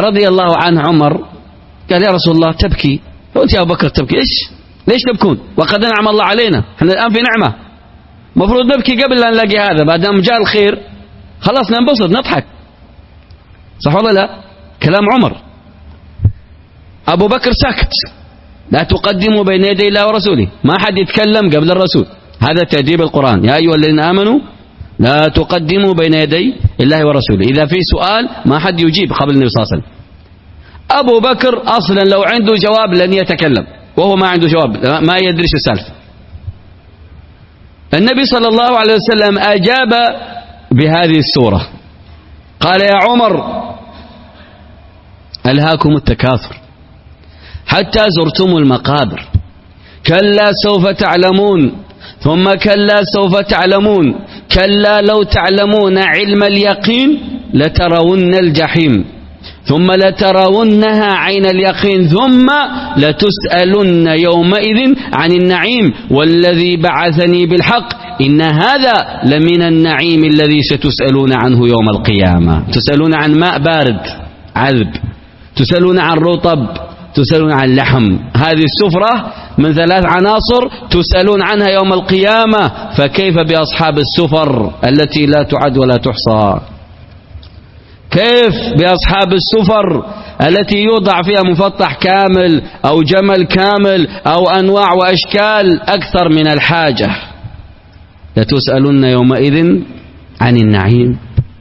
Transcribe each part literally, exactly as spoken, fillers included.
رضي الله عنه عمر قال: يا رسول الله تبكي، وأنت يا أبو بكر تبكي، إيش ليش تبكون وقد أنعم الله علينا، احنا الآن في نعمة، مفروض نبكي قبل أن نلاقي هذا، بعد ما جاء الخير خلاص ننبسط نضحك، صح ولا لا؟ كلام عمر. أبو بكر سكت: لا تقدموا بين يدي الله ورسوله، ما حد يتكلم قبل الرسول، هذا تأديب القرآن، يا أيها الذين آمنوا لا تقدموا بين يدي الله ورسوله، إذا في سؤال ما حد يجيب قبل النبي صلى الله عليه وسلم. أبو بكر أصلا لو عنده جواب لن يتكلم، وهو ما عنده جواب، ما يدري شو السالفة. النبي صلى الله عليه وسلم أجاب بهذه السورة، قال: يا عمر ألهاكم التكاثر حتى زرتم المقابر، كلا سوف تعلمون ثم كلا سوف تعلمون، كلا لو تعلمون علم اليقين لترون الجحيم ثم لترونها عين اليقين ثم لتسألن يومئذ عن النعيم والذي بعثني بالحق إن هذا لمن النعيم الذي ستسألون عنه يوم القيامة. تسألون عن ماء بارد عذب، تسألون عن رطب، تسألون عن لحم، هذه السفرة من ثلاث عناصر تسألون عنها يوم القيامة، فكيف بأصحاب السفر التي لا تعد ولا تحصى؟ كيف بأصحاب السفر التي يوضع فيها مفطح كامل أو جمل كامل أو أنواع وأشكال أكثر من الحاجة؟ لتسألن يومئذ عن النعيم.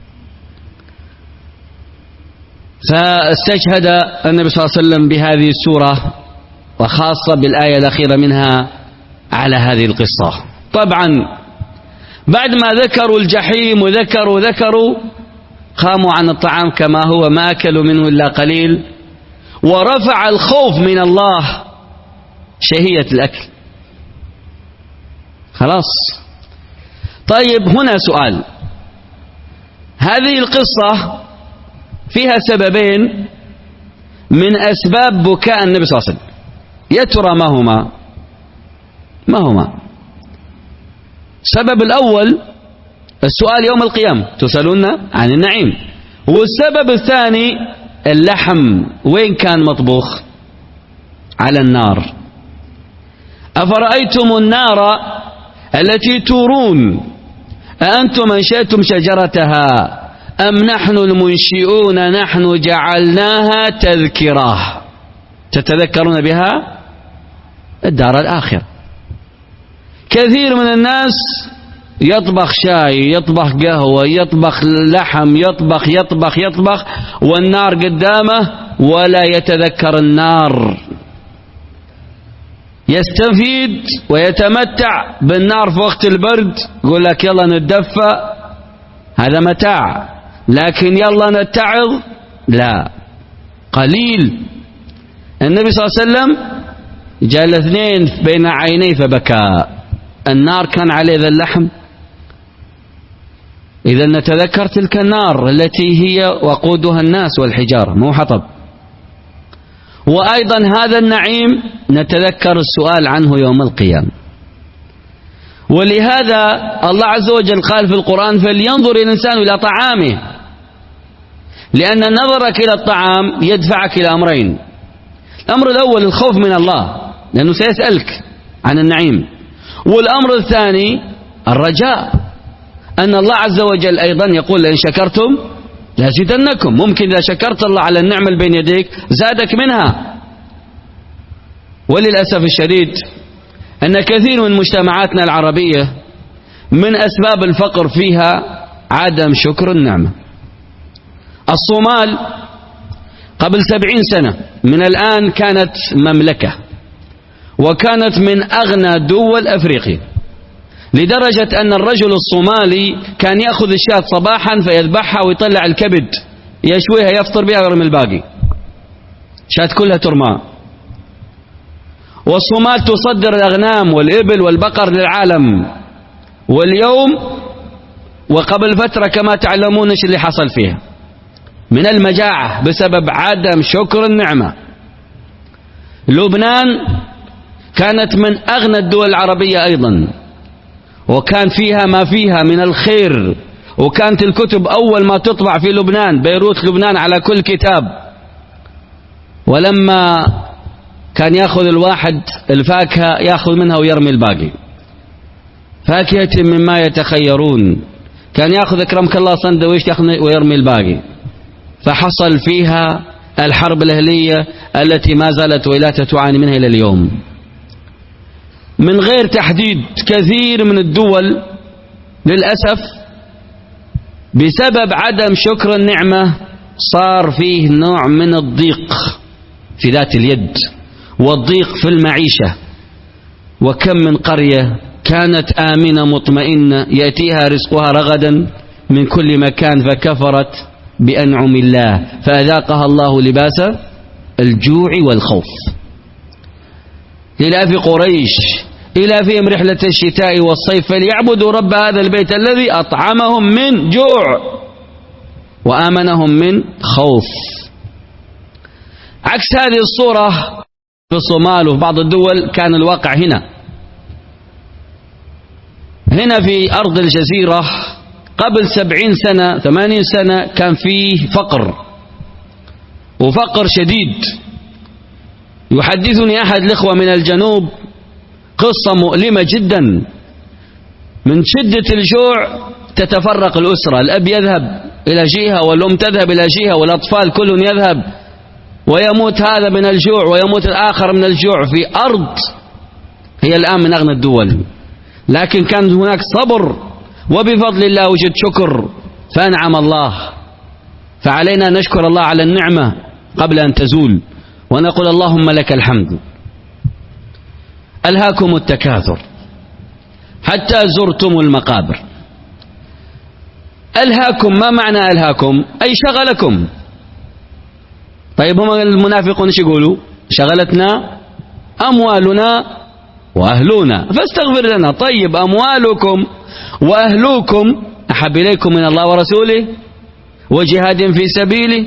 فاستشهد النبي صلى الله عليه وسلم بهذه السورة وخاصة بالآية الأخيرة منها على هذه القصة. طبعا بعد ما ذكروا الجحيم وذكروا ذكروا قاموا عن الطعام كما هو، ما أكلوا منه إلا قليل، ورفع الخوف من الله شهية الأكل. خلاص. طيب هنا سؤال، هذه القصة فيها سببين من أسباب بكاء النبي صلى الله عليه وسلم، يا ترى ما هما؟ ما هما؟ السبب الأول السؤال يوم القيامة، تسألون عن النعيم، والسبب الثاني اللحم وين كان مطبوخ؟ على النار. أفرأيتم النار التي تورون أأنتم أنشأتم شجرتها أم نحن المنشئون نحن جعلناها تذكرة تتذكرون بها الدار الآخرة. كثير من الناس يطبخ شاي، يطبخ قهوة، يطبخ لحم، يطبخ يطبخ يطبخ والنار قدامه ولا يتذكر النار، يستفيد ويتمتع بالنار في وقت البرد، يقول لك يلا نتدفى، هذا متاع، لكن يلا نتعظ لا، قليل. النبي صلى الله عليه وسلم جاء الاثنين بين عينيه فبكى، النار كان عليه ذا اللحم. إذا نتذكر تلك النار التي هي وقودها الناس والحجارة مو حطب. وأيضا هذا النعيم نتذكر السؤال عنه يوم القيامة. ولهذا الله عز وجل قال في القرآن: فلينظر الإنسان إلى طعامه، لأن نظرك إلى الطعام يدفعك إلى أمرين. الأمر الأول الخوف من الله لأنه سيسألك عن النعيم، والأمر الثاني الرجاء أن الله عز وجل أيضا يقول: لئن شكرتم لأزيدنكم. ممكن إذا شكرت الله على النعمة اللي بين يديك زادك منها. وللأسف الشديد أن كثير من مجتمعاتنا العربية من أسباب الفقر فيها عدم شكر النعمة. الصومال قبل سبعين سنة من الآن كانت مملكة، وكانت من أغنى دول أفريقيا، لدرجة أن الرجل الصومالي كان يأخذ الشاة صباحا فيذبحها ويطلع الكبد يشويها يفطر بها ويرمي الباقي، شاة كلها ترمى. والصومال تصدر الأغنام والإبل والبقر للعالم، واليوم وقبل فترة كما تعلمون ايش اللي حصل فيها من المجاعة بسبب عدم شكر النعمة. لبنان كانت من أغنى الدول العربية أيضا، وكان فيها ما فيها من الخير، وكانت الكتب أول ما تطبع في لبنان، بيروت لبنان على كل كتاب ولما كان يأخذ الواحد الفاكهة يأخذ منها ويرمي الباقي. فاكهة مما يتخيرون، كان يأخذ أكرمك الله سندويش ويرمي الباقي. فحصل فيها الحرب الأهلية التي ما زالت ولايته تعاني منها إلى اليوم. من غير تحديد كثير من الدول للأسف بسبب عدم شكر النعمة صار فيه نوع من الضيق في ذات اليد والضيق في المعيشة. وكم من قرية كانت آمنة مطمئنة يأتيها رزقها رغدا من كل مكان فكفرت بأنعم الله فأذاقها الله لباس الجوع والخوف. إلى في قريش إلى فيهم رحلة الشتاء والصيف فليعبدوا رب هذا البيت الذي أطعمهم من جوع وآمنهم من خوف. عكس هذه الصورة في الصومال وفي بعض الدول كان الواقع هنا هنا في أرض الجزيرة قبل سبعين سنة ثمانين سنة كان فيه فقر وفقر شديد. يحدثني أحد الإخوة من الجنوب قصة مؤلمة جدا. من شدة الجوع تتفرق الأسرة، الأب يذهب إلى جهة والأم تذهب إلى جهة والأطفال كل يذهب ويموت هذا من الجوع ويموت الآخر من الجوع في أرض هي الآن من أغنى الدول. لكن كان هناك صبر وبفضل الله وجد شكر فأنعم الله. فعلينا نشكر الله على النعمة قبل أن تزول ونقول اللهم لك الحمد. ألهاكم التكاثر حتى زرتم المقابر. ألهاكم ما معنى ألهاكم؟ أي شغلكم. طيب هم المنافقون ايش يقولوا؟ شغلتنا أموالنا وأهلنا فاستغفر لنا. طيب أموالكم وأهلوكم أحب إليكم من الله ورسوله وجهاد في سبيله.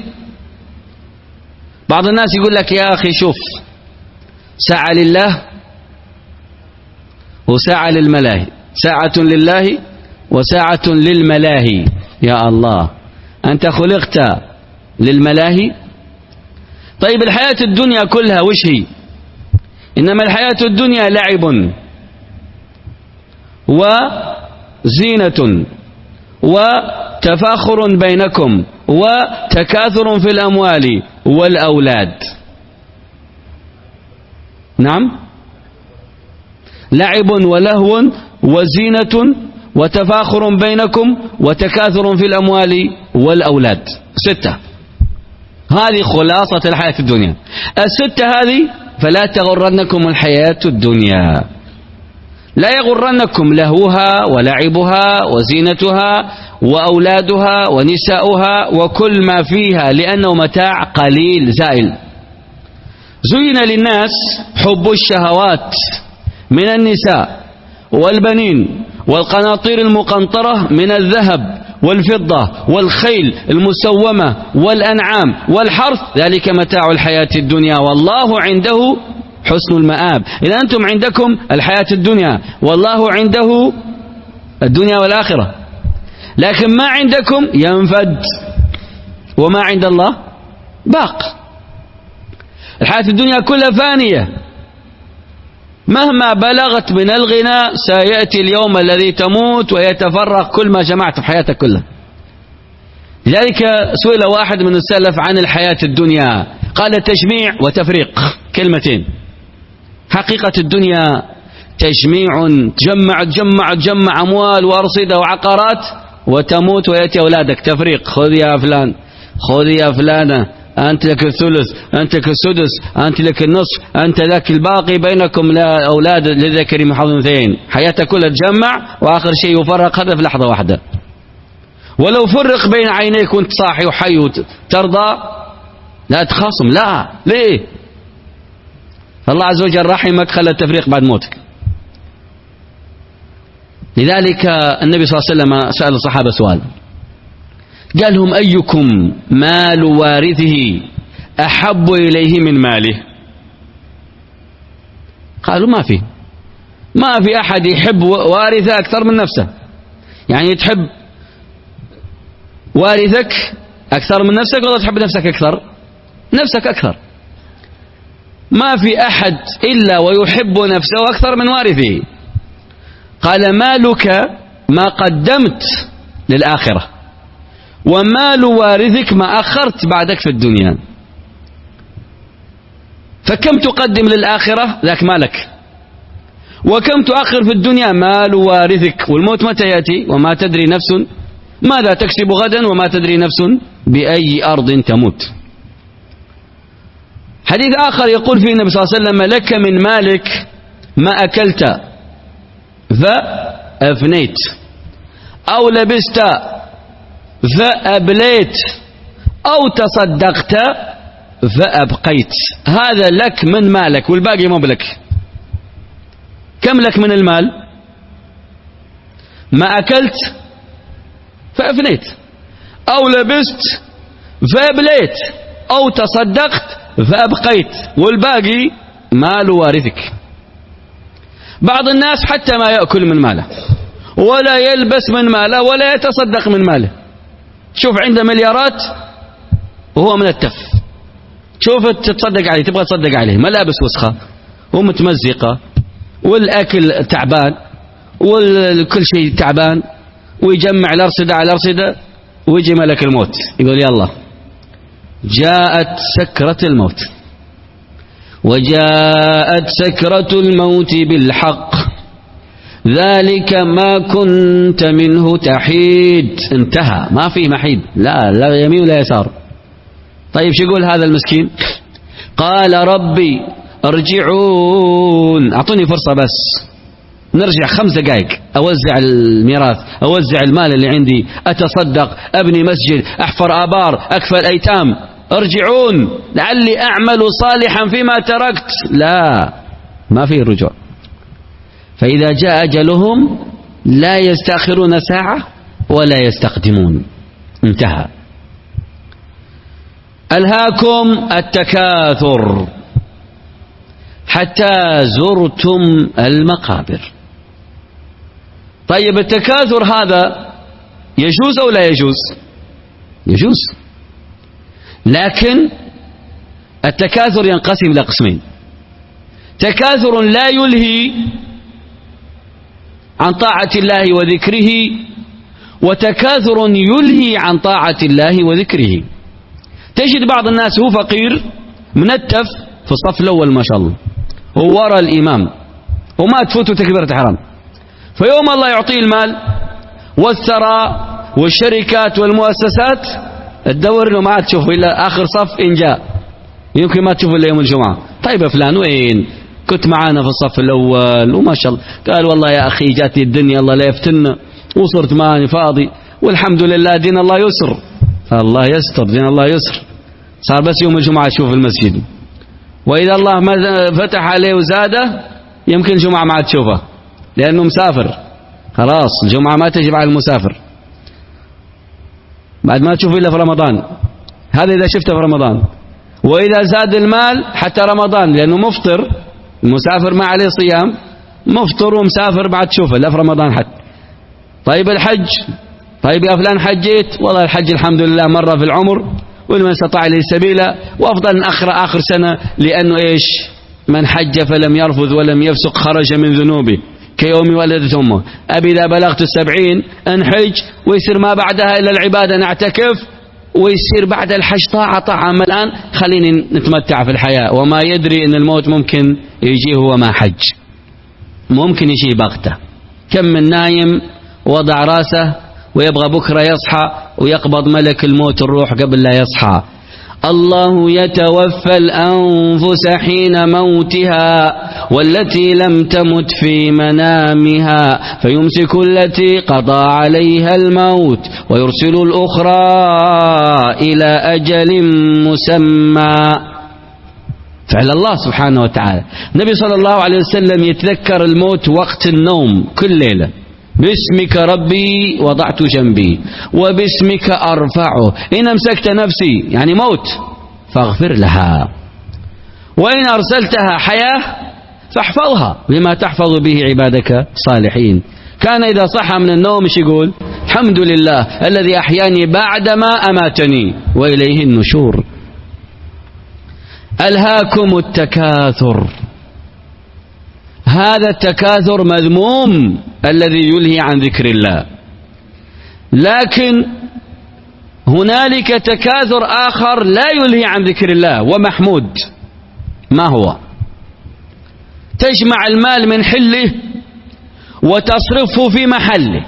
بعض الناس يقول لك يا أخي شوف ساعة لله وساعة للملاهي، ساعة لله وساعة للملاهي. يا الله أنت خلقت للملاهي؟ طيب الحياة الدنيا كلها وش هي؟ إنما الحياة الدنيا لعب وزينة وتفاخر بينكم وتكاثر في الأموال والأولاد. نعم، لعب ولهو وزينة وتفاخر بينكم وتكاثر في الأموال والأولاد. ستة، هذه خلاصة الحياة الدنيا. الستة هذه فلا تغرنكم الحياة الدنيا، لا يغرنكم لهوها ولعبها وزينتها وأولادها ونساؤها وكل ما فيها لأنه متاع قليل زائل. زين للناس حب الشهوات من النساء والبنين والقناطير المقنطرة من الذهب والفضة والخيل المسومة والأنعام والحرث ذلك متاع الحياة الدنيا والله عنده حسن المآب. إذا أنتم عندكم الحياة الدنيا والله عنده الدنيا والآخرة، لكن ما عندكم ينفد وما عند الله باق. الحياة الدنيا كلها فانية، مهما بلغت من الغنى سيأتي اليوم الذي تموت ويتفرق كل ما جمعت في حياتك كلها. لذلك سئل واحد من السلف عن الحياة الدنيا قال تجميع وتفريق، كلمتين. حقيقة الدنيا تجميع، تجمع تجمع تجمع أموال وأرصدة وعقارات وتموت ويأتي أولادك تفريق. خذ يا فلان، خذ يا فلانة، أنت لك الثلث، أنت لك السدس، أنت لك النصف، أنت لك الباقي، بينكم لا أولاد للذكر محظ أنثيين. حياتك كلها تجمع وآخر شيء يفرق هذا في لحظة واحدة. ولو فرق بين عينيك وانت صاحي وحي ترضى؟ لا تخاصم، لا. ليه؟ الله عز وجل رحمك خلى التفريق بعد موتك. لذلك النبي صلى الله عليه وسلم سأل الصحابة سؤال قال لهم أيكم مال وارثه أحب إليه من ماله؟ قالوا ما في ما في أحد يحب وارثه أكثر من نفسه. يعني تحب وارثك أكثر من نفسك ولا تحب نفسك أكثر؟ نفسك أكثر. ما في أحد إلا ويحب نفسه أكثر من وارثه. قال مالك ما قدمت للآخرة، ومال وارثك ما أخرت بعدك في الدنيا. فكم تقدم للآخرة؟ ذاك مالك. وكم تؤخر في الدنيا؟ مال وارثك. والموت متى يأتي؟ وما تدري نفس ماذا تكسب غدا، وما تدري نفس بأي أرض تموت. حديث آخر يقول فيه النبي صلى الله عليه وسلم لك من مالك ما أكلت فأفنيت، أو لبست فأبليت، أو تصدقت فأبقيت. هذا لك من مالك، والباقي مو بلك. كم لك من المال؟ ما أكلت فأفنيت، أو لبست فأبليت، أو تصدقت فأبقيت، والباقي مال وارثك. بعض الناس حتى ما يأكل من ماله، ولا يلبس من ماله، ولا يتصدق من ماله. شوف عنده مليارات وهو من التف، شوف تتصدق عليه، تبغى تصدق عليه، ملابس وسخة ومتمزقة، والأكل تعبان، وكل شيء تعبان، ويجمع الأرصدة على الأرصدة، ويجي ملك الموت يقول يلا جاءت سكرة الموت. وجاءت سكرة الموت بالحق ذلك ما كنت منه تحيد. انتهى، ما في محيد، لا لا يمين ولا يسار. طيب شو يقول هذا المسكين؟ قال ربي ارجعون، أعطوني فرصة بس نرجع خمس دقائق، أوزع الميراث، أوزع المال اللي عندي، أتصدق، أبني مسجد، أحفر آبار، أكفل أيتام. ارجعون لعلي أعمل صالحا فيما تركت. لا، ما في رجوع. فإذا جاء أجلهم لا يستأخرون ساعة ولا يستقدمون. انتهى. ألهاكم التكاثر حتى زرتم المقابر. طيب التكاثر هذا يجوز أو لا يجوز؟ يجوز، لكن التكاثر ينقسم إلى قسمين: تكاثر لا يلهي عن طاعة الله وذكره، وتكاثر يلهي عن طاعة الله وذكره. تجد بعض الناس هو فقير منتف في الصف الأول ما شاء الله، هو وراء الإمام وما تفوته تكبيرة حرام، فيوم الله يعطيه المال والثراء والشركات والمؤسسات، تدور له ما تشوفه إلا آخر صف إن جاء، يمكن ما تشوفه إلا يوم الجمعة. طيب يا فلان وين كنت معانا في الصف الأول وما شاء الله؟ قال والله يا أخي جاتي الدنيا الله لا يفتنا، وصرت ماني فاضي، والحمد لله دين الله يسر. الله يستر، دين الله يسر. صار بس يوم الجمعة تشوف المسجد، وإذا الله ما فتح عليه وزاده يمكن الجمعة ما تشوفه لأنه مسافر. خلاص الجمعة ما تجب على المسافر، بعد ما تشوف إلا في رمضان. هذا إذا شفته في رمضان. وإذا زاد المال حتى رمضان، لأنه مفطر، المسافر ما عليه صيام، مفطر ومسافر بعد تشوفه لا في رمضان حتى. طيب الحج، طيب يا فلان حجيت؟ والله الحج الحمد لله مرة في العمر، ولمن استطاع إليه سبيلا، وأفضل نأخر آخر سنة، لأنه إيش؟ من حج فلم يرفث ولم يفسق خرج من ذنوبه كيوم ولدت أمه. أبي إذا بلغت السبعين انحج، ويصير ما بعدها إلا العبادة، نعتكف، ويصير بعد الحج طاعة طاعة. أما الآن خليني نتمتع في الحياة، وما يدري أن الموت ممكن يجيه هو ما حج، ممكن يجيه بغتة. كم من نايم وضع راسه ويبغى بكرة يصحى ويقبض ملك الموت الروح قبل لا يصحى. الله يتوفى الأنفس حين موتها والتي لم تمت في منامها فيمسك التي قضى عليها الموت ويرسل الأخرى إلى أجل مسمى. فعل الله سبحانه وتعالى. النبي صلى الله عليه وسلم يتذكر الموت وقت النوم كل ليلة: باسمك ربي وضعت جنبي وباسمك أرفعه، إن أمسكت نفسي يعني موت فاغفر لها، وإن أرسلتها حياة فاحفظها بما تحفظ به عبادك صالحين. كان إذا صحى من النوم مش يقول: الحمد لله الذي أحياني بعدما أماتني وإليه النشور. ألهاكم التكاثر. هذا التكاثر مذموم الذي يلهي عن ذكر الله، لكن هنالك تكاثر آخر لا يلهي عن ذكر الله ومحمود. ما هو؟ تجمع المال من حله وتصرفه في محله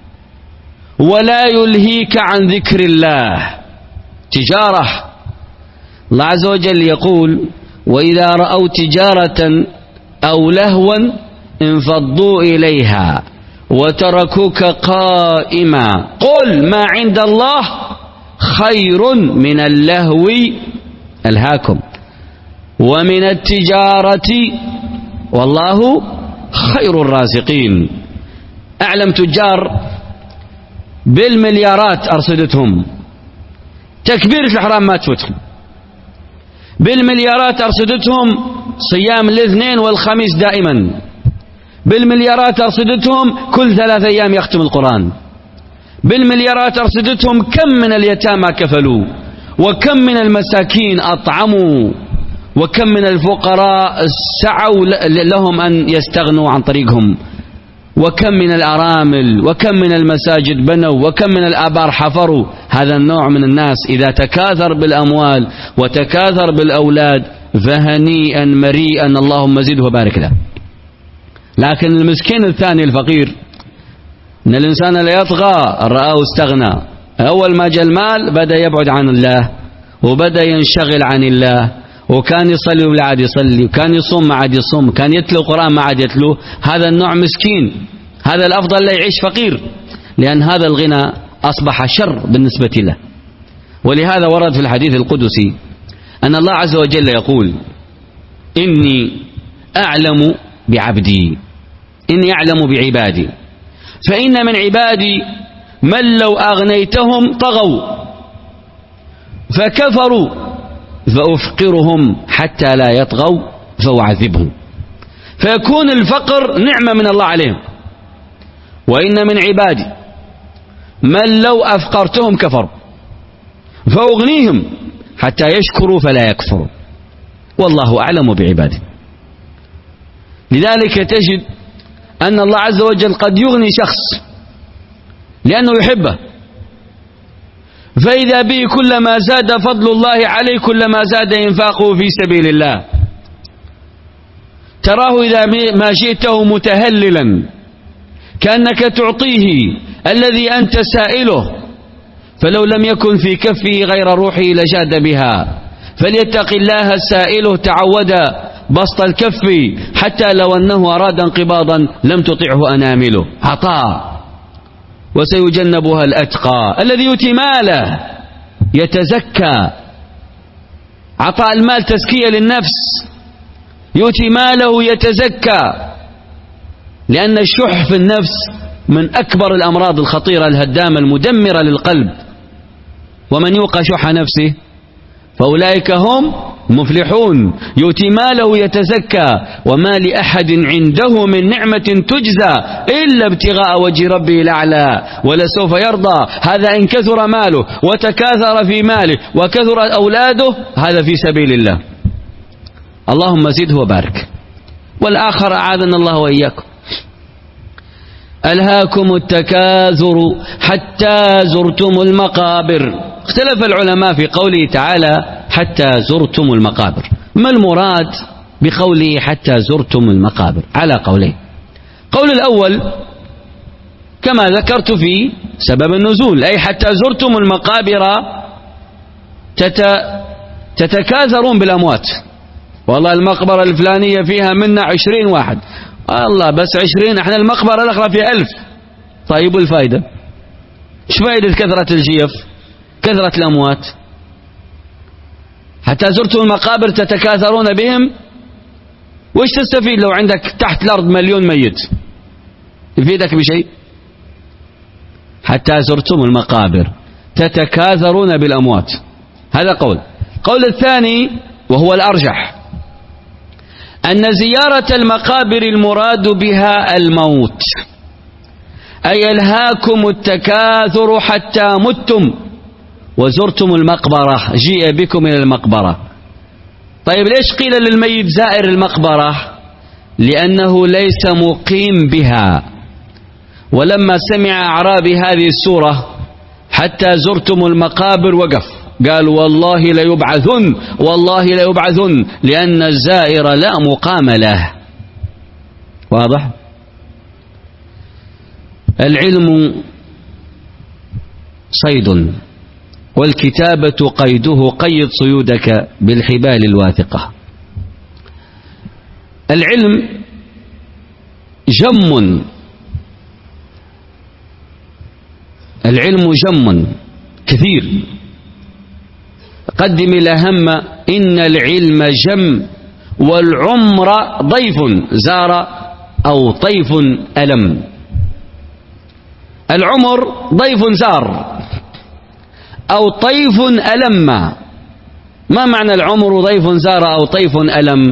ولا يلهيك عن ذكر الله. تجارة. الله عز وجل يقول: وإذا رأوا تجارة أو لهوا انفضوا إليها وتركوك قائما قل ما عند الله خير من اللهو ألهاكم ومن التجارة والله خير الرازقين. أعلم تجار بالمليارات أرصدتهم، تكبيرة الإحرام ما تفوتهم، بالمليارات أرصدتهم صيام الاثنين والخميس دائما، بالمليارات أرصدتهم كل ثلاث أيام يختم القرآن، بالمليارات أرصدتهم كم من اليتامى كفلوا، وكم من المساكين أطعموا، وكم من الفقراء سعوا لهم أن يستغنوا عن طريقهم، وكم من الأرامل، وكم من المساجد بنوا، وكم من الآبار حفروا. هذا النوع من الناس إذا تكاثر بالأموال وتكاثر بالأولاد فهنيئا مريئا اللهم زده وبارك له. لكن المسكين الثاني الفقير، إن الإنسان لا يطغى رآه استغنى، أول ما جاء المال بدأ يبعد عن الله وبدأ ينشغل عن الله، وكان يصلي ولا عاد يصلي، وكان يصوم ما عاد يصوم، كان يتلو القرآن ما عاد يتلو. هذا النوع مسكين. هذا الأفضل لا يعيش فقير، لأن هذا الغنى أصبح شر بالنسبة له. ولهذا ورد في الحديث القدسي أن الله عز وجل يقول: إني أعلم بعبدي، إني أعلم بعبادي، فإن من عبادي من لو أغنيتهم طغوا فكفروا فأفقرهم حتى لا يطغوا فأعذبهم. فيكون الفقر نعمة من الله عليهم. وإن من عبادي من لو أفقرتهم كفروا فأغنيهم حتى يشكروا فلا يكفروا، والله أعلم بعباده. لذلك تجد أن الله عز وجل قد يغني شخص لأنه يحبه، فإذا به كلما زاد فضل الله عليه كلما زاد إنفاقه في سبيل الله. تراه إذا ما جئته متهللا كأنك تعطيه الذي أنت سائله، فلو لم يكن في كفه غير روحه لجاد بها. فليتق الله السائله تعود بسط الكف حتى لو أنه أراد انقباضا لم تطعه أنامله. عطاء. وسيجنبها الأتقى الذي يؤتي ماله يتزكى. عطاء المال تزكية للنفس، يؤتي ماله يتزكى، لأن الشح في النفس من أكبر الأمراض الخطيرة الهدامة المدمرة للقلب. ومن يوق شح نفسه فأولئك هم مفلحون. يؤتي ماله يتزكى، وما لأحد عنده من نعمة تجزى إلا ابتغاء وجه ربه الأعلى ولسوف يرضى. هذا إن كثر ماله وتكاثر في ماله وكثر أولاده، هذا في سبيل الله، اللهم زده وبارك. والآخر أعاذنا الله وإياكم: ألهاكم التكاثر حتى زرتم المقابر. اختلف العلماء في قوله تعالى حتى زرتم المقابر، ما المراد بقوله حتى زرتم المقابر؟ على قولين. قول الأول كما ذكرت في سبب النزول، أي حتى زرتم المقابر تتكاثرون بالأموات. والله المقبرة الفلانية فيها منا عشرين واحد، الله بس عشرين، احنا المقبرة الأخرى فيها ألف. طيب والفائدة؟ ايش فائدة كثرة الجيف، كثرة الأموات؟ حتى زرتم المقابر تتكاثرون بهم، وإيش تستفيد لو عندك تحت الأرض مليون ميت؟ يفيدك بشيء؟ حتى زرتم المقابر تتكاثرون بالأموات، هذا قول. قول الثاني وهو الأرجح أن زيارة المقابر المراد بها الموت، أي ألهاكم التكاثر حتى متم وزرتم المقبرة، جيء بكم إلى المقبرة. طيب ليش قيل للميت زائر المقبرة؟ لأنه ليس مقيم بها. ولما سمع أعرابي هذه السورة حتى زرتم المقابر وقف، قال والله ليبعثن، والله ليبعثن، لأن الزائر لا مقام له. واضح؟ العلم صيد، والكتابة قيده، قيد صيودك بالحبال الواثقة. العلم جم، العلم جم كثير. قدم إلى هم إن العلم جم، والعمر ضيف زار أو طيف ألم. العمر ضيف زار أو طيف ألم. ما معنى العمر ضيف زار أو طيف ألم؟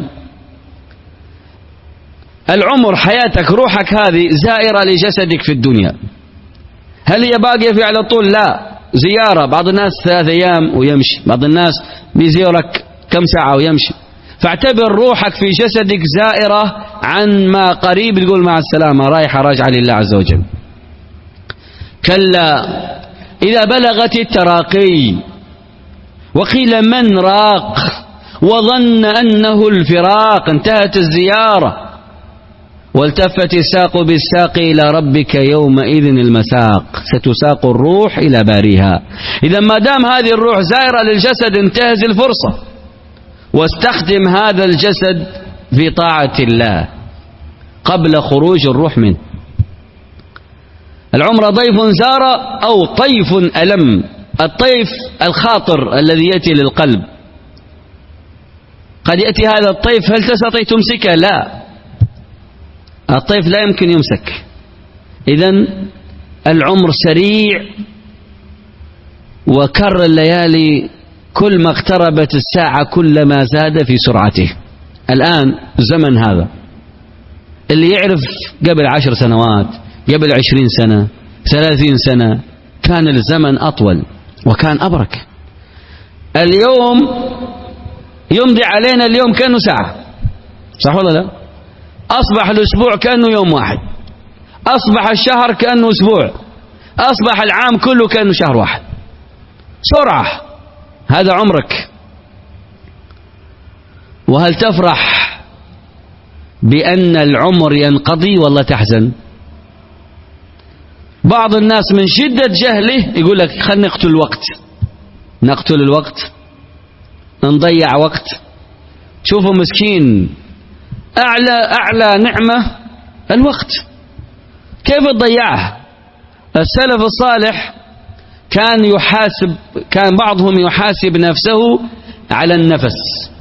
العمر حياتك، روحك هذه زائرة لجسدك في الدنيا. هل هي باقية في على طول؟ لا، زيارة. بعض الناس ثلاث أيام ويمشي، بعض الناس بيزيرك كم ساعة ويمشي. فاعتبر روحك في جسدك زائرة، عن ما قريب تقول مع السلامة، رايحة راجعة لله عز وجل. كلا إذا بلغت التراقي وقيل من راق وظن أنه الفراق، انتهت الزيارة. والتفت الساق بالساق إلى ربك يومئذ المساق، ستساق الروح إلى باريها. إذا ما دام هذه الروح زائرة للجسد انتهز الفرصة واستخدم هذا الجسد في طاعة الله قبل خروج الروح منه. العمر ضيف زار أو طيف ألم. الطيف الخاطر الذي يأتي للقلب. قد يأتي هذا الطيف هل تستطيع تمسكه؟ لا، الطيف لا يمكن يمسك. إذن العمر سريع، وكر الليالي كل ما اقتربت الساعة كلما زاد في سرعته. الآن الزمن هذا اللي يعرف قبل عشر سنوات، قبل عشرين سنة، ثلاثين سنة، كان الزمن أطول وكان أبرك. اليوم يمضي علينا اليوم كأنه ساعة، صح ولا لا؟ أصبح الأسبوع كأنه يوم واحد، أصبح الشهر كأنه أسبوع، أصبح العام كله كأنه شهر واحد. سرعة. هذا عمرك. وهل تفرح بأن العمر ينقضي والله تحزن؟ بعض الناس من شدة جهله يقول لك خلنا نقتل الوقت، نقتل الوقت، نضيع وقت. شوفوا مسكين، أعلى أعلى نعمة الوقت، كيف تضيعه؟ السلف الصالح كان يحاسب، كان بعضهم يحاسب نفسه على النفس.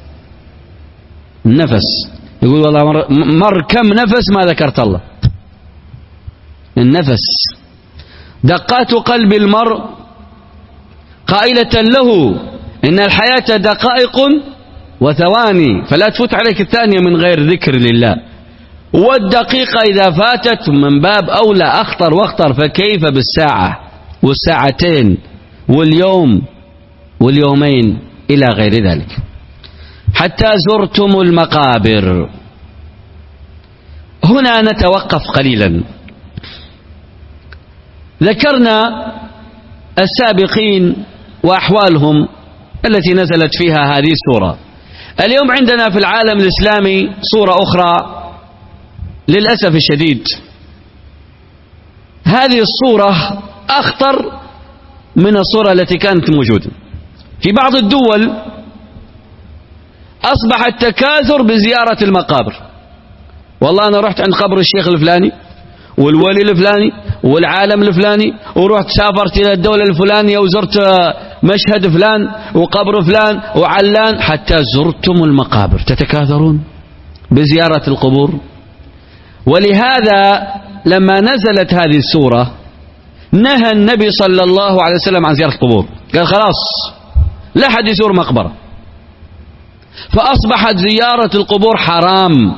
النفس يقول والله مر, مر كم نفس ما ذكرت الله. النفس دقات قلب المرء قائلة له إن الحياة دقائق وثواني، فلا تفوت عليك الثانية من غير ذكر لله. والدقيقة إذا فاتت من باب أولى أخطر واخطر، فكيف بالساعة والساعتين واليوم واليومين إلى غير ذلك. حتى زرتم المقابر. هنا نتوقف قليلا. ذكرنا السابقين وأحوالهم التي نزلت فيها هذه السورة. اليوم عندنا في العالم الإسلامي صورة أخرى للأسف الشديد. هذه الصورة أخطر من الصورة التي كانت موجودة في بعض الدول. أصبح التكاثر بزيارة المقابر. والله أنا رحت عند قبر الشيخ الفلاني والولي الفلاني والعالم الفلاني، ورحت سافرت إلى الدولة الفلانية وزرت مشهد فلان وقبر فلان وعلان، حتى زرتم المقابر. تتكاثرون بزيارة القبور. ولهذا لما نزلت هذه السورة نهى النبي صلى الله عليه وسلم عن زيارة القبور، قال خلاص لا حد يزور مقبرة. فأصبحت زيارة القبور حرام،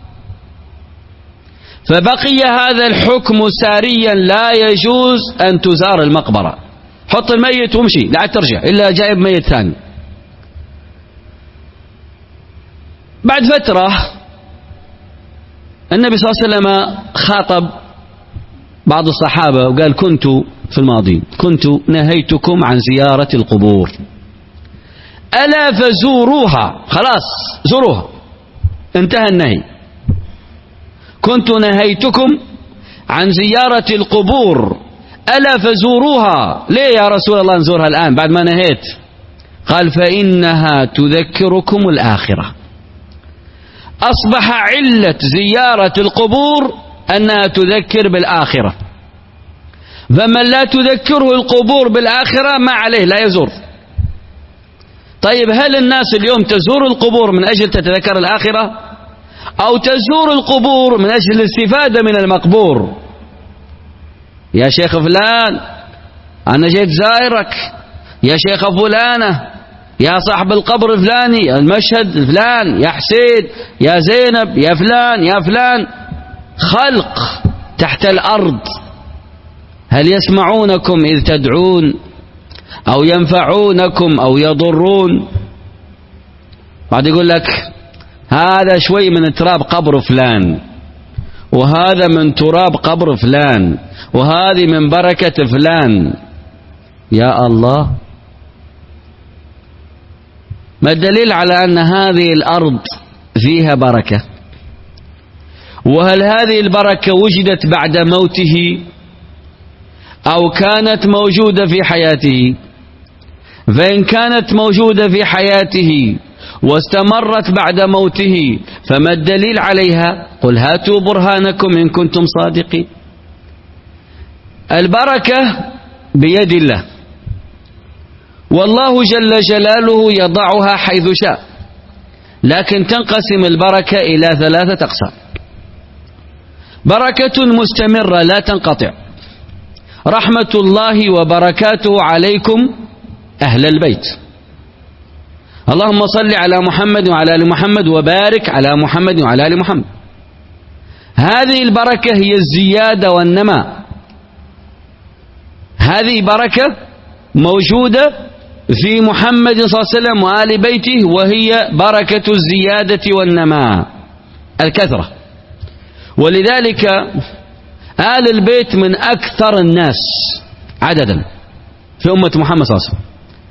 فبقي هذا الحكم ساريا، لا يجوز أن تزار المقبرة. حط الميت وامشي، لا ترجع إلا جايب ميت ثاني. بعد فترة النبي صلى الله عليه وسلم خاطب بعض الصحابة وقال: كنت في الماضي كنت نهيتكم عن زيارة القبور، ألا فزوروها. خلاص زوروها، انتهى النهي. كنت نهيتكم عن زيارة القبور ألا فزوروها. ليه يا رسول الله نزورها الآن بعد ما نهيت؟ قال: فإنها تذكركم الآخرة. أصبح علة زيارة القبور أنها تذكر بالآخرة، فمن لا تذكره القبور بالآخرة ما عليه، لا يزور. طيب هل الناس اليوم تزور القبور من أجل تتذكر الآخرة، أو تزور القبور من أجل الاستفادة من المقبور؟ يا شيخ فلان أنا جيت زائرك، يا شيخ فلانة، يا صاحب القبر فلاني، المشهد فلان، يا حسين، يا زينب، يا فلان، يا فلان. خلق تحت الأرض، هل يسمعونكم إذ تدعون أو ينفعونكم أو يضرون؟ بعد يقول لك هذا شوي من تراب قبر فلان، وهذا من تراب قبر فلان، وهذه من بركة فلان. يا الله، ما الدليل على أن هذه الأرض فيها بركة؟ وهل هذه البركة وجدت بعد موته أو كانت موجودة في حياته؟ فإن كانت موجودة في حياته واستمرت بعد موته فما الدليل عليها؟ قل هاتوا برهانكم إن كنتم صادقين. البركة بيد الله، والله جل جلاله يضعها حيث شاء، لكن تنقسم البركة إلى ثلاثة أقسام: بركة مستمرة لا تنقطع، رحمة الله وبركاته عليكم أهل البيت، اللهم صل على محمد وعلى آل محمد وبارك على محمد وعلى آل محمد. هذه البركة هي الزيادة والنماء، هذه بركة موجودة في محمد صلى الله عليه وسلم وآل بيته، وهي بركة الزيادة والنماء، الكثرة. ولذلك آل البيت من أكثر الناس عددا في أمة محمد صلى الله عليه وسلم،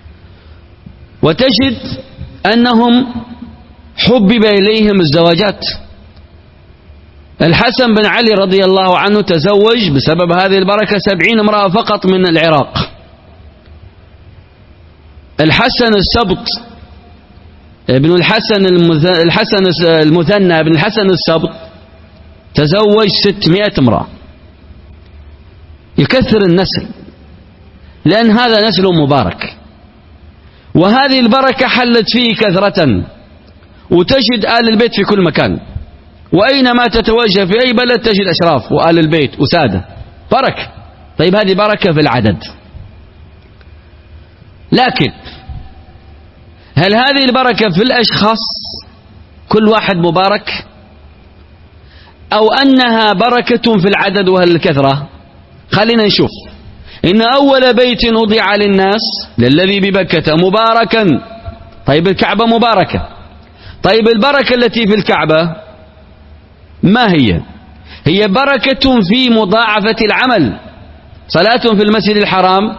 وتجد أنهم حبب إليهم الزواجات. الحسن بن علي رضي الله عنه تزوج بسبب هذه البركة سبعين امرأة فقط من العراق. الحسن السبط ابن الحسن الحسن المثنى ابن الحسن السبط تزوج ستمائة امرأة. يكثر النسل لأن هذا نسل مبارك، وهذه البركة حلت فيه كثرة، وتجد آل البيت في كل مكان، وأينما تتوجه في أي بلد تجد أشراف وآل البيت وسادة، بركة. طيب هذه بركة في العدد، لكن هل هذه البركة في الأشخاص كل واحد مبارك، أو أنها بركة في العدد وهل الكثرة؟ خلينا نشوف. إن أول بيت وضع للناس للذي ببكة مباركا. طيب الكعبة مباركة، طيب البركة التي في الكعبة ما هي؟ هي بركة في مضاعفة العمل. صلاة في المسجد الحرام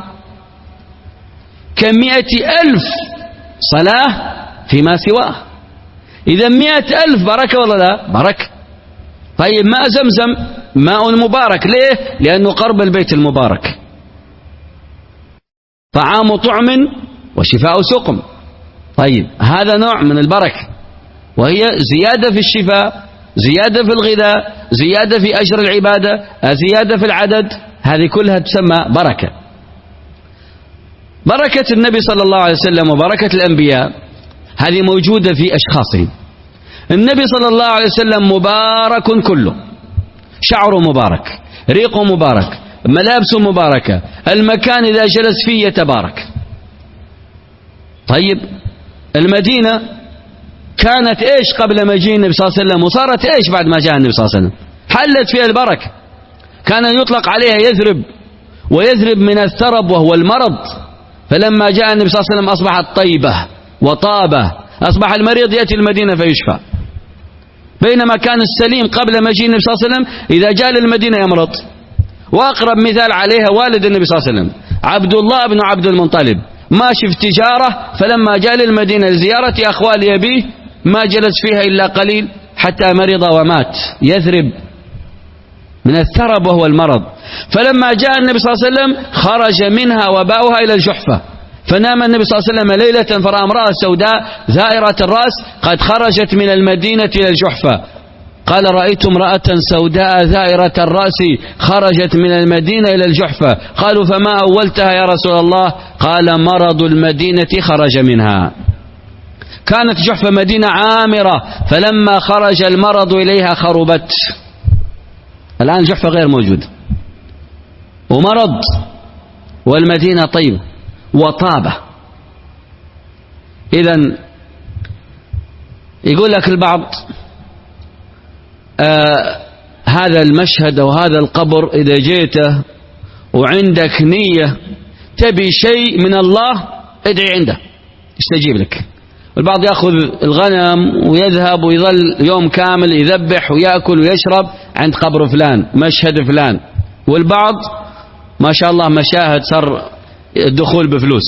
كمئة ألف صلاة فيما سواه. إذا مئة ألف بركة ولا لا؟ بركة. طيب ماء زمزم ماء مبارك، ليه؟ لأنه قرب البيت المبارك. طعام طعم وشفاء سقم. طيب هذا نوع من البركة، وهي زيادة في الشفاء، زيادة في الغذاء، زيادة في أجر العبادة، زيادة في العدد، هذه كلها تسمى بركة. بركة النبي صلى الله عليه وسلم وبركة الأنبياء هذه موجودة في أشخاصهم. النبي صلى الله عليه وسلم مبارك كله، شعره مبارك، ريقه مبارك، ملابسه مباركة، المكان إذا جلس فيه يتبارك. طيب المدينة كانت إيش قبل مجيء النبي صلى الله عليه وسلم، وصارت إيش بعد ما جاء النبي صلى الله عليه وسلم؟ حلت فيها البركة. كان يطلق عليها يثرب، ويثرب من الثرب وهو المرض، فلما جاء النبي صلى الله عليه وسلم أصبحت طيبة وطابة، أصبح المريض يأتي المدينة فيشفى. بينما كان السليم قبل مجيء النبي صلى الله عليه وسلم إذا جاء للمدينة يمرض. وأقرب مثال عليها والد النبي صلى الله عليه وسلم عبد الله بن عبد المطلب، ماشي في تجارة، فلما جاء للمدينة لزيارة أخوال أبيه ما جلس فيها إلا قليل حتى مرض ومات. يثرب من الثرب وهو المرض. فلما جاء النبي صلى الله عليه وسلم خرج منها وباؤها إلى الجحفة، فنام النبي صلى الله عليه وسلم ليلة فرأى امرأة سوداء زائرة الرأس قد خرجت من المدينة إلى الجحفة. قال: رأيت امرأة سوداء زائرة الرأس خرجت من المدينة إلى الجحفة. قالوا: فما أولتها يا رسول الله؟ قال: مرض المدينة خرج منها. كانت جحفة مدينة عامرة، فلما خرج المرض إليها خربت. الآن جحفة غير موجود ومرض، والمدينة طيبة وطابة. إذن يقول لك البعض آه هذا المشهد أو هذا القبر إذا جيته وعندك نية تبي شيء من الله ادعي عنده يستجيب لك. البعض يأخذ الغنم ويذهب ويظل يوم كامل يذبح ويأكل ويشرب عند قبر فلان مشهد فلان. والبعض ما شاء الله مشاهد صار الدخول بفلوس،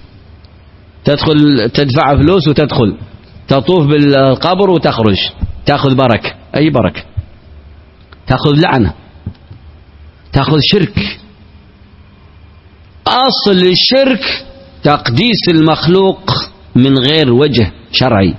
تدخل تدفع فلوس وتدخل تطوف بالقبر وتخرج تأخذ بركة. أي بركة؟ تأخذ لعنة، تأخذ شرك. أصل الشرك تقديس المخلوق من غير وجه شرعي.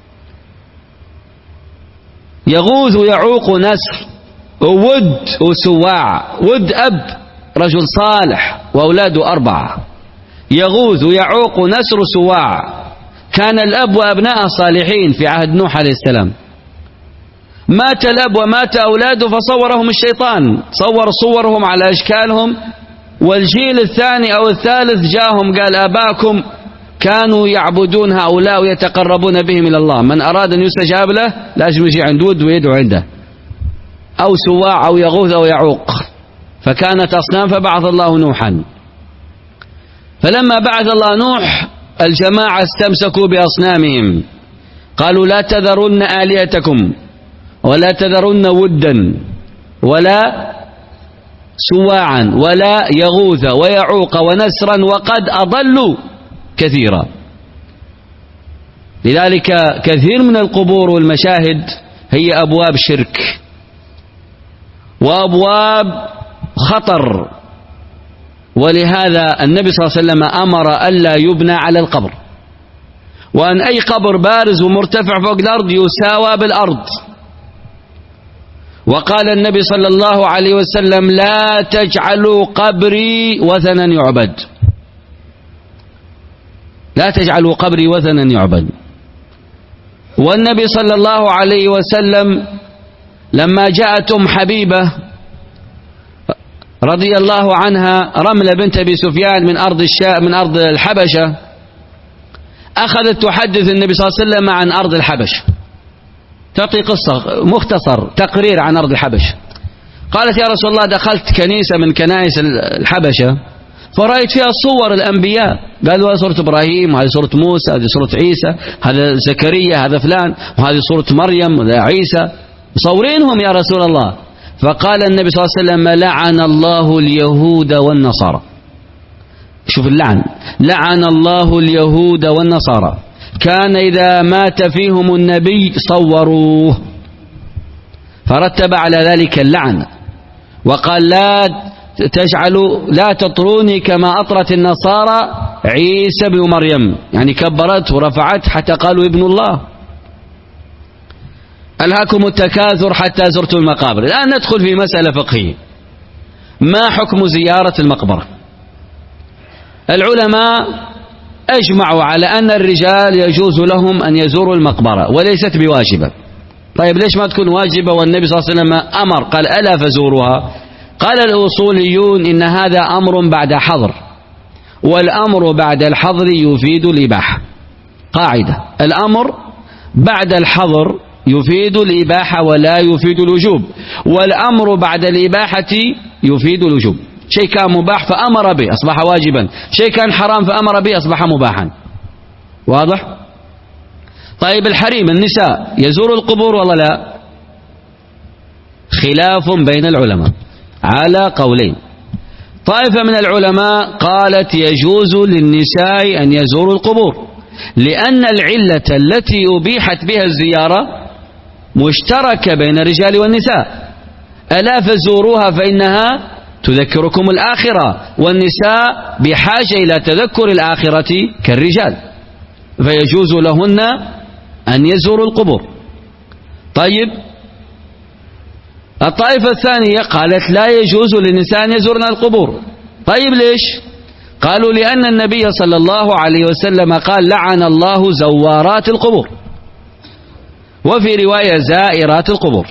يغوث ويعوق نسر وود وسواع. ود أب رجل صالح وأولاده أربعة، يغوث ويعوق نسر وسواع. كان الأب وأبناءه صالحين في عهد نوح عليه السلام، مات الأب ومات أولاده فصورهم الشيطان، صور صورهم على أشكالهم، والجيل الثاني أو الثالث جاءهم قال: أباكم كانوا يعبدون هؤلاء ويتقربون بهم إلى الله، من أراد أن يستجاب له لازم يجي عند ود ويدعو عنده. أو سواع أو يغوث أو يعوق. فكانت أصنام فبعث الله نوحا. فلما بعث الله نوح الجماعة استمسكوا بأصنامهم، قالوا: لا تذرن آلهتكم ولا تذرن ودا ولا سواعا ولا يغوث ويعوق ونسرا وقد أضلوا كثيرا. لذلك كثير من القبور والمشاهد هي أبواب شرك وأبواب خطر. ولهذا النبي صلى الله عليه وسلم أمر ألا يبنى على القبر، وأن أي قبر بارز ومرتفع فوق الأرض يساوى بالأرض. وقال النبي صلى الله عليه وسلم: لا تجعلوا قبري وثنا يعبد. لا تجعلوا قبري وثنا يعبد. والنبي صلى الله عليه وسلم لما جاءت أم حبيبة رضي الله عنها رملة بنت أبي سفيان من أرض الشام من أرض الحبشة، أخذت تحدث النبي صلى الله عليه وسلم عن أرض الحبشة، تعطي قصة مختصر تقرير عن أرض الحبشة. قالت: يا رسول الله دخلت كنيسة من كنائس الحبشة فرأيت فيها صور الأنبياء. قالوا: هذه صورة إبراهيم، وهذه صورة موسى، هذه صورة عيسى، هذا زكريا، هذا فلان، وهذه صورة مريم وهذا عيسى، مصورينهم يا رسول الله. فقال النبي صلى الله عليه وسلم: لعن الله اليهود والنصارى. شوف اللعن، لعن الله اليهود والنصارى، كان إذا مات فيهم النبي صوروه. فرتب على ذلك اللعن وقال: لا تجعلوا لا تطروني كما أطرت النصارى عيسى بن مريم، يعني كبرت ورفعت حتى قالوا ابن الله. ألهاكم التكاثر حتى زرتم المقابر. الآن ندخل في مسألة فقهية: ما حكم زيارة المقبرة؟ العلماء أجمعوا على أن الرجال يجوز لهم أن يزوروا المقبرة وليست بواجبة. طيب ليش ما تكون واجبة والنبي صلى الله عليه وسلم أمر قال: ألا فزوروها؟ قال الأصوليون إن هذا أمر بعد حظر، والأمر بعد الحظر يفيد الإباحة. قاعدة: الأمر بعد الحظر يفيد الإباحة ولا يفيد الوجوب، والأمر بعد الإباحة يفيد الوجوب. شيء كان مباح فأمر به أصبح واجبا، شيء كان حرام فأمر به أصبح مباحا. واضح؟ طيب الحريم النساء يزور القبور ولا لا؟ خلاف بين العلماء على قولين. طائفة من العلماء قالت يجوز للنساء أن يزوروا القبور، لأن العلة التي أبيحت بها الزيارة مشتركة بين الرجال والنساء. ألا فزوروها فإنها تذكركم الآخرة، والنساء بحاجة إلى تذكر الآخرة كالرجال، فيجوز لهن أن يزوروا القبور. طيب، الطائفة الثانية قالت لا يجوز للنساء أن يزورن القبور. طيب ليش؟ قالوا لأن النبي صلى الله عليه وسلم قال لعن الله زوارات القبور، وفي رواية زائرات القبور.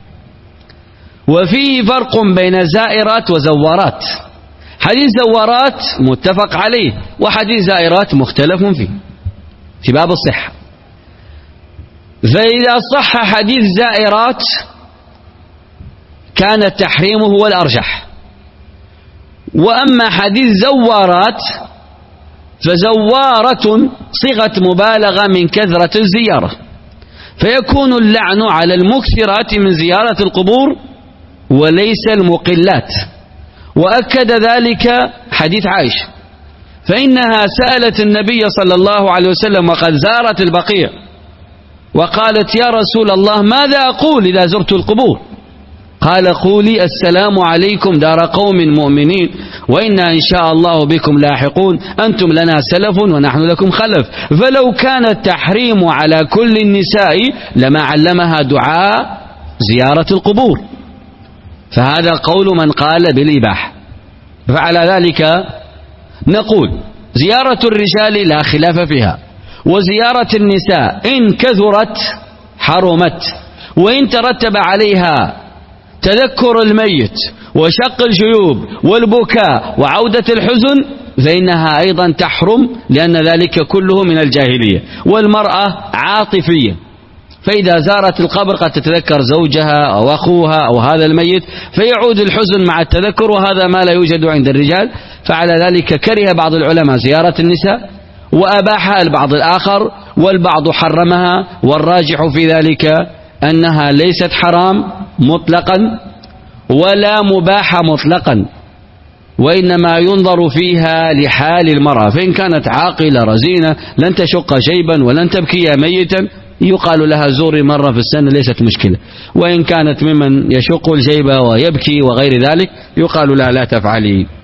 وفيه فرق بين زائرات وزوارات. حديث زوارات متفق عليه، وحديث زائرات مختلف فيه في باب الصحة. فإذا صح حديث زائرات كان التحريم هو الأرجح، وأما حديث زوارات فزوارة صيغة مبالغة من كثرة الزيارة، فيكون اللعن على المكثرات من زيارة القبور وليس المقلات. وأكد ذلك حديث عائشة، فإنها سألت النبي صلى الله عليه وسلم وقد زارت البقيع، وقالت يا رسول الله ماذا أقول إذا زرت القبور؟ قال قولي السلام عليكم دار قوم مؤمنين وإنا إن شاء الله بكم لاحقون، أنتم لنا سلف ونحن لكم خلف. فلو كان التحريم على كل النساء لما علمها دعاء زيارة القبور، فهذا قول من قال بالإباحة. فعلى ذلك نقول زيارة الرجال لا خلاف فيها، وزيارة النساء إن كثرت حرمت، وإن ترتب عليها تذكر الميت وشق الجيوب والبكاء وعودة الحزن فإنها أيضا تحرم، لأن ذلك كله من الجاهلية. والمرأة عاطفية، فإذا زارت القبر قد تتذكر زوجها أو أخوها أو هذا الميت، فيعود الحزن مع التذكر، وهذا ما لا يوجد عند الرجال. فعلى ذلك كره بعض العلماء زيارة النساء وأباحها البعض الآخر، والبعض حرمها، والراجح في ذلك أنها ليست حرام مطلقا ولا مباحة مطلقا، وإنما ينظر فيها لحال المرأة، فإن كانت عاقلة رزينة لن تشق جيبا ولن تبكي ميتا يقال لها زوري مرة في السنة ليست مشكلة، وإن كانت ممن يشق الجيب ويبكي وغير ذلك يقال لها لا تفعلي.